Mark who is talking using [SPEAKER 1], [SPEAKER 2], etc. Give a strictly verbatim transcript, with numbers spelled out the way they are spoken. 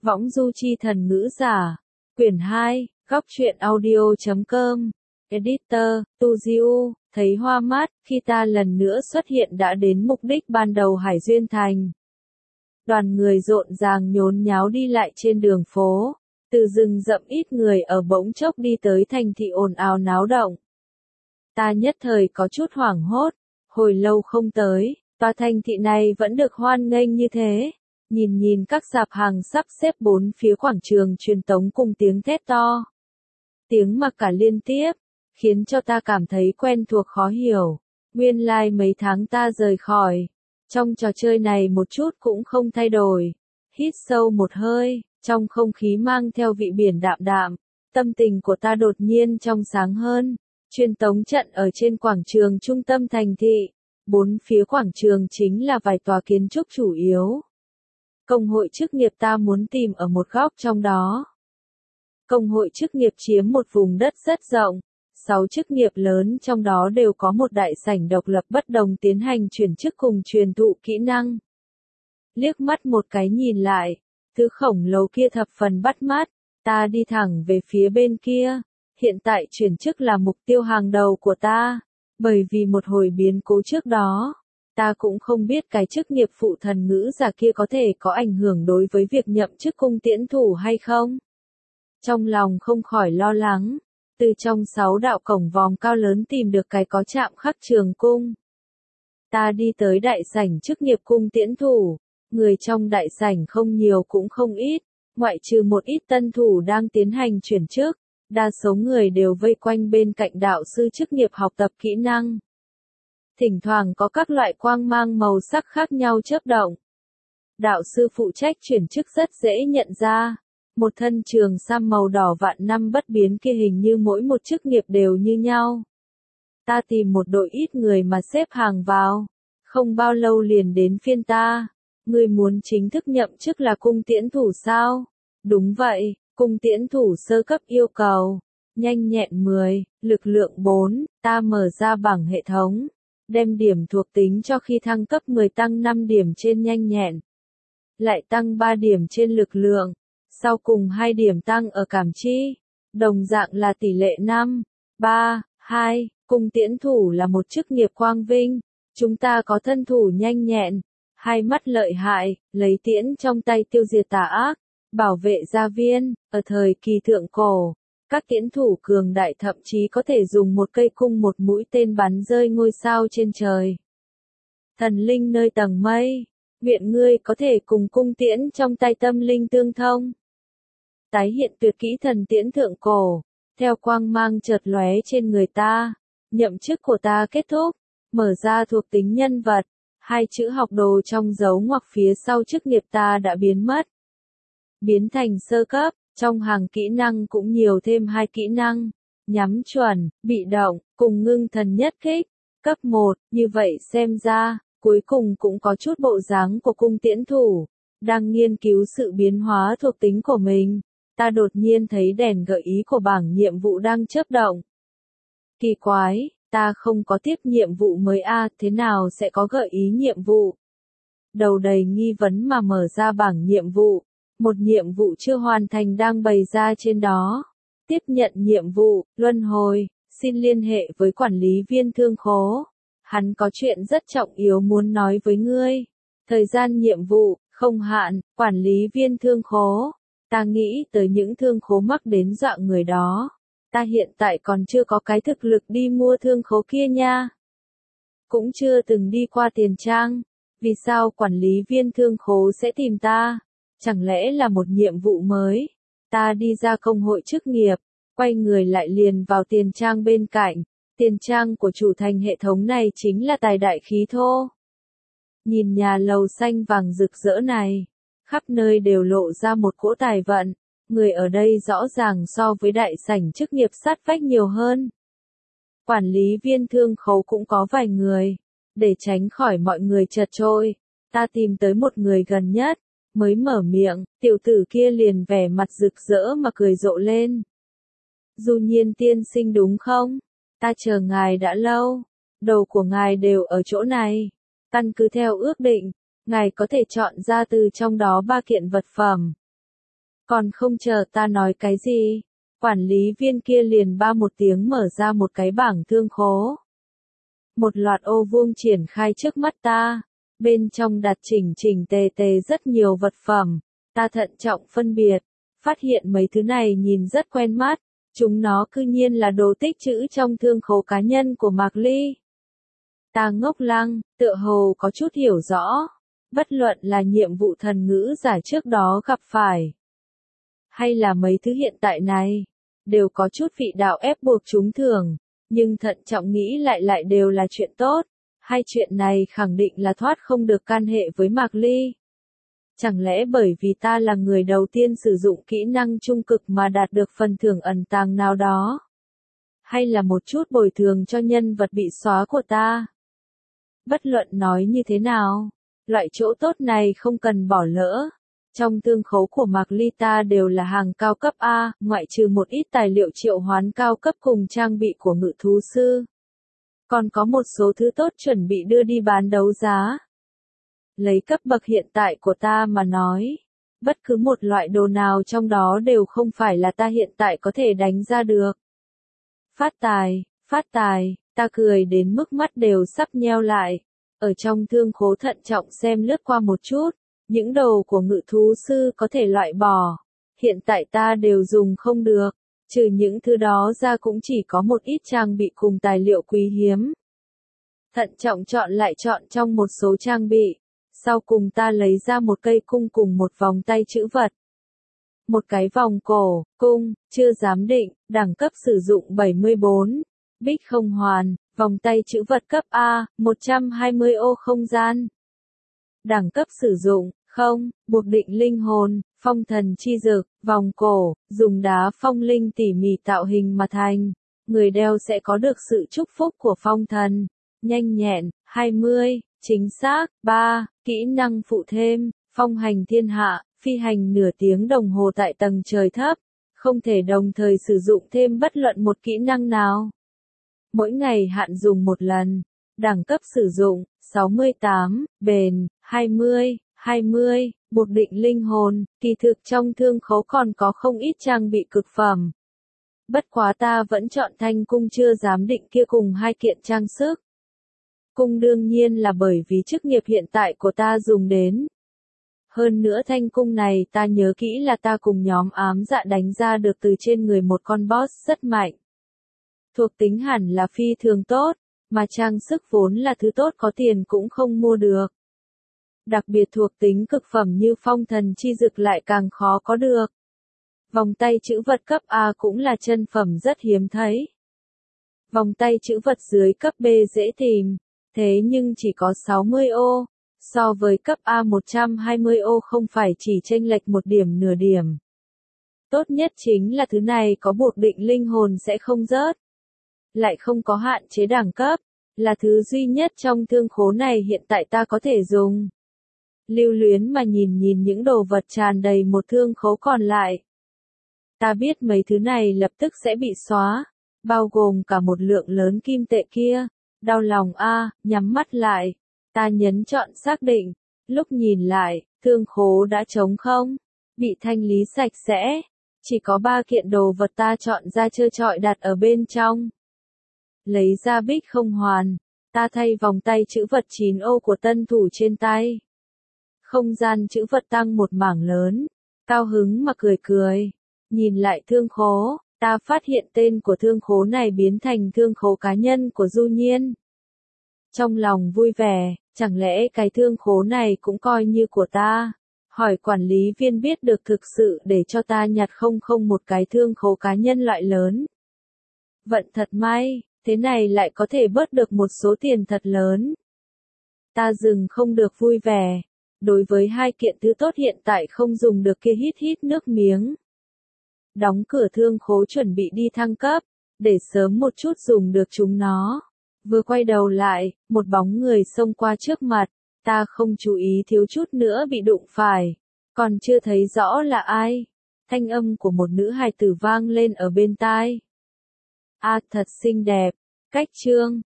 [SPEAKER 1] Võng du chi thần ngữ giả. Quyển hai, góc truyện audio.com. Editor, Tu Diu, thấy hoa mắt, khi ta lần nữa xuất hiện đã đến mục đích ban đầu Hải Duyên Thành. Đoàn người rộn ràng nhốn nháo đi lại trên đường phố, từ rừng rậm ít người ở bỗng chốc đi tới thành thị ồn ào náo động. Ta nhất thời có chút hoảng hốt, hồi lâu không tới, tòa thành thị này vẫn được hoan nghênh như thế. Nhìn nhìn các sạp hàng sắp xếp bốn phía quảng trường truyền tống cùng tiếng thét to. Tiếng mặc cả liên tiếp, khiến cho ta cảm thấy quen thuộc khó hiểu. Nguyên lai like mấy tháng ta rời khỏi. Trong trò chơi này một chút cũng không thay đổi. Hít sâu một hơi, trong không khí mang theo vị biển đạm đạm. Tâm tình của ta đột nhiên trong sáng hơn. Truyền tống trận ở trên quảng trường trung tâm thành thị. Bốn phía quảng trường chính là vài tòa kiến trúc chủ yếu. Công hội chức nghiệp ta muốn tìm ở một góc trong đó. Công hội chức nghiệp chiếm một vùng đất rất rộng, sáu chức nghiệp lớn trong đó đều có một đại sảnh độc lập bất đồng tiến hành chuyển chức cùng truyền thụ kỹ năng. Liếc mắt một cái nhìn lại, thứ khổng lồ kia thập phần bắt mắt, ta đi thẳng về phía bên kia. Hiện tại chuyển chức là mục tiêu hàng đầu của ta, bởi vì một hồi biến cố trước đó. Ta cũng không biết cái chức nghiệp phụ thần ngữ giả kia có thể có ảnh hưởng đối với việc nhậm chức cung tiễn thủ hay không. Trong lòng không khỏi lo lắng, từ trong sáu đạo cổng vòm cao lớn tìm được cái có chạm khắc trường cung. Ta đi tới đại sảnh chức nghiệp cung tiễn thủ, người trong đại sảnh không nhiều cũng không ít, ngoại trừ một ít tân thủ đang tiến hành chuyển chức, đa số người đều vây quanh bên cạnh đạo sư chức nghiệp học tập kỹ năng. Thỉnh thoảng có các loại quang mang màu sắc khác nhau chớp động. Đạo sư phụ trách chuyển chức rất dễ nhận ra. Một thân trường sam màu đỏ vạn năm bất biến kia hình như mỗi một chức nghiệp đều như nhau. Ta tìm một đội ít người mà xếp hàng vào. Không bao lâu liền đến phiên ta. Ngươi muốn chính thức nhậm chức là cung tiễn thủ sao? Đúng vậy, cung tiễn thủ sơ cấp yêu cầu. Nhanh nhẹn mười, lực lượng bốn, ta mở ra bảng hệ thống. Đem điểm thuộc tính cho khi thăng cấp mười tăng năm điểm trên nhanh nhẹn. Lại tăng ba điểm trên lực lượng. Sau cùng hai điểm tăng ở cảm chi. Đồng dạng là tỷ lệ năm, ba, hai. Cung tiễn thủ là một chức nghiệp quang vinh. Chúng ta có thân thủ nhanh nhẹn. Hai mắt lợi hại, lấy tiễn trong tay tiêu diệt tà ác. Bảo vệ gia viên, ở thời kỳ thượng cổ. Các tiễn thủ cường đại thậm chí có thể dùng một cây cung một mũi tên bắn rơi ngôi sao trên trời. Thần linh nơi tầng mây, nguyện ngươi có thể cùng cung tiễn trong tay tâm linh tương thông. Tái hiện tuyệt kỹ thần tiễn thượng cổ, theo quang mang chợt lóe trên người ta, nhậm chức của ta kết thúc, mở ra thuộc tính nhân vật, hai chữ học đồ trong dấu ngoặc phía sau chức nghiệp ta đã biến mất. Biến thành sơ cấp. Trong hàng kỹ năng cũng nhiều thêm hai kỹ năng, nhắm chuẩn, bị động, cùng ngưng thần nhất kích, cấp một, như vậy xem ra, cuối cùng cũng có chút bộ dáng của cung tiễn thủ, đang nghiên cứu sự biến hóa thuộc tính của mình, ta đột nhiên thấy đèn gợi ý của bảng nhiệm vụ đang chớp động. Kỳ quái, ta không có tiếp nhiệm vụ mới a, à, thế nào sẽ có gợi ý nhiệm vụ? Đầu đầy nghi vấn mà mở ra bảng nhiệm vụ. Một nhiệm vụ chưa hoàn thành đang bày ra trên đó. Tiếp nhận nhiệm vụ, luân hồi, xin liên hệ với quản lý viên thương khố. Hắn có chuyện rất trọng yếu muốn nói với ngươi. Thời gian nhiệm vụ, không hạn, quản lý viên thương khố. Ta nghĩ tới những thương khố mắc đến dọa người đó. Ta hiện tại còn chưa có cái thực lực đi mua thương khố kia nha. Cũng chưa từng đi qua tiền trang. Vì sao quản lý viên thương khố sẽ tìm ta? Chẳng lẽ là một nhiệm vụ mới? Ta đi ra công hội chức nghiệp, quay người lại liền vào tiền trang bên cạnh. Tiền trang của chủ thành hệ thống này chính là tài đại khí thô. Nhìn nhà lầu xanh vàng rực rỡ này, khắp nơi đều lộ ra một cỗ tài vận. Người ở đây rõ ràng so với đại sảnh chức nghiệp sát vách nhiều hơn. Quản lý viên thương khấu cũng có vài người. Để tránh khỏi mọi người chật trội, ta tìm tới một người gần nhất. Mới mở miệng, tiểu tử kia liền vẻ mặt rực rỡ mà cười rộ lên. Du Nhiên tiên sinh đúng không? Ta chờ ngài đã lâu. Đồ của ngài đều ở chỗ này. Căn cứ theo ước định, ngài có thể chọn ra từ trong đó ba kiện vật phẩm. Còn không chờ ta nói cái gì, quản lý viên kia liền ba một tiếng mở ra một cái bảng thương khố. Một loạt ô vuông triển khai trước mắt ta, bên trong đặt chỉnh chỉnh tề tề rất nhiều vật phẩm, ta thận trọng phân biệt, phát hiện mấy thứ này nhìn rất quen mắt, chúng nó cư nhiên là đồ tích trữ trong thương khố cá nhân của Mạc Ly. Ta ngốc lăng, tựa hồ có chút hiểu rõ, bất luận là nhiệm vụ thần ngữ giả trước đó gặp phải, hay là mấy thứ hiện tại này, đều có chút vị đạo ép buộc chúng thường, nhưng thận trọng nghĩ lại lại đều là chuyện tốt, hai chuyện này khẳng định là thoát không được can hệ với Mạc Ly. Chẳng lẽ bởi vì ta là người đầu tiên sử dụng kỹ năng trung cực mà đạt được phần thưởng ẩn tàng nào đó? Hay là một chút bồi thường cho nhân vật bị xóa của ta? Bất luận nói như thế nào, loại chỗ tốt này không cần bỏ lỡ. Trong thương khố của Mạc Ly ta đều là hàng cao cấp A, ngoại trừ một ít tài liệu triệu hoán cao cấp cùng trang bị của ngự thú sư. Còn có một số thứ tốt chuẩn bị đưa đi bán đấu giá. Lấy cấp bậc hiện tại của ta mà nói, bất cứ một loại đồ nào trong đó đều không phải là ta hiện tại có thể đánh ra được. Phát tài, phát tài, ta cười đến mức mắt đều sắp nheo lại, ở trong thương khố thận trọng xem lướt qua một chút, những đồ của ngự thú sư có thể loại bỏ, hiện tại ta đều dùng không được, trừ những thứ đó ra cũng chỉ có một ít trang bị cùng tài liệu quý hiếm. Thận trọng chọn lại chọn trong một số trang bị, sau cùng ta lấy ra một cây cung cùng một vòng tay trữ vật. Một cái vòng cổ, cung, chưa giám định, đẳng cấp sử dụng bảy mươi bốn, bích không hoàn, vòng tay trữ vật cấp A, một trăm hai mươi ô không gian. Đẳng cấp sử dụng, không, buộc định linh hồn, phong thần chi dược, vòng cổ, dùng đá phong linh tỉ mỉ tạo hình mà thành. Người đeo sẽ có được sự chúc phúc của phong thần. Nhanh nhẹn, hai mươi, chính xác, ba, kỹ năng phụ thêm, phong hành thiên hạ, phi hành nửa tiếng đồng hồ tại tầng trời thấp, không thể đồng thời sử dụng thêm bất luận một kỹ năng nào. Mỗi ngày hạn dùng một lần, đẳng cấp sử dụng, sáu mươi tám, bền, hai mươi, hai mươi, buộc định linh hồn, kỳ thực trong thương khố còn có không ít trang bị cực phẩm. Bất quá ta vẫn chọn thanh cung chưa giám định kia cùng hai kiện trang sức. Cung đương nhiên là bởi vì chức nghiệp hiện tại của ta dùng đến. Hơn nữa thanh cung này ta nhớ kỹ là ta cùng nhóm ám dạ đánh ra được từ trên người một con boss rất mạnh. Thuộc tính hẳn là phi thường tốt, mà trang sức vốn là thứ tốt có tiền cũng không mua được. Đặc biệt thuộc tính cực phẩm như phong thần chi dực lại càng khó có được. Vòng tay trữ vật cấp A cũng là chân phẩm rất hiếm thấy. Vòng tay trữ vật dưới cấp B dễ tìm, thế nhưng chỉ có sáu mươi ô, so với cấp A một trăm hai mươi ô không phải chỉ chênh lệch một điểm nửa điểm. Tốt nhất chính là thứ này có buộc định linh hồn sẽ không rớt. Lại không có hạn chế đẳng cấp, là thứ duy nhất trong thương khố này hiện tại ta có thể dùng. Lưu luyến mà nhìn nhìn những đồ vật tràn đầy một thương khố còn lại. Ta biết mấy thứ này lập tức sẽ bị xóa, bao gồm cả một lượng lớn kim tệ kia. Đau lòng a, nhắm mắt lại. Ta nhấn chọn xác định. Lúc nhìn lại, thương khố đã trống không, bị thanh lý sạch sẽ. Chỉ có ba kiện đồ vật ta chọn ra trơ trọi đặt ở bên trong. Lấy ra bích không hoàn, ta thay vòng tay trữ vật chín ô của tân thủ trên tay. Không gian trữ vật tăng một mảng lớn, cao hứng mà cười cười. Nhìn lại thương khố, ta phát hiện tên của thương khố này biến thành thương khố cá nhân của Du Nhiên. Trong lòng vui vẻ, chẳng lẽ cái thương khố này cũng coi như của ta? Hỏi quản lý viên biết được thực sự để cho ta nhặt không không một cái thương khố cá nhân loại lớn. Vận thật may, thế này lại có thể bớt được một số tiền thật lớn. Ta dừng không được vui vẻ. Đối với hai kiện thứ tốt hiện tại không dùng được kia hít hít nước miếng. Đóng cửa thương khố chuẩn bị đi thăng cấp, để sớm một chút dùng được chúng nó. Vừa quay đầu lại, một bóng người xông qua trước mặt, ta không chú ý thiếu chút nữa bị đụng phải, còn chưa thấy rõ là ai. Thanh âm của một nữ hài tử vang lên ở bên tai. A thật xinh đẹp, cách chương.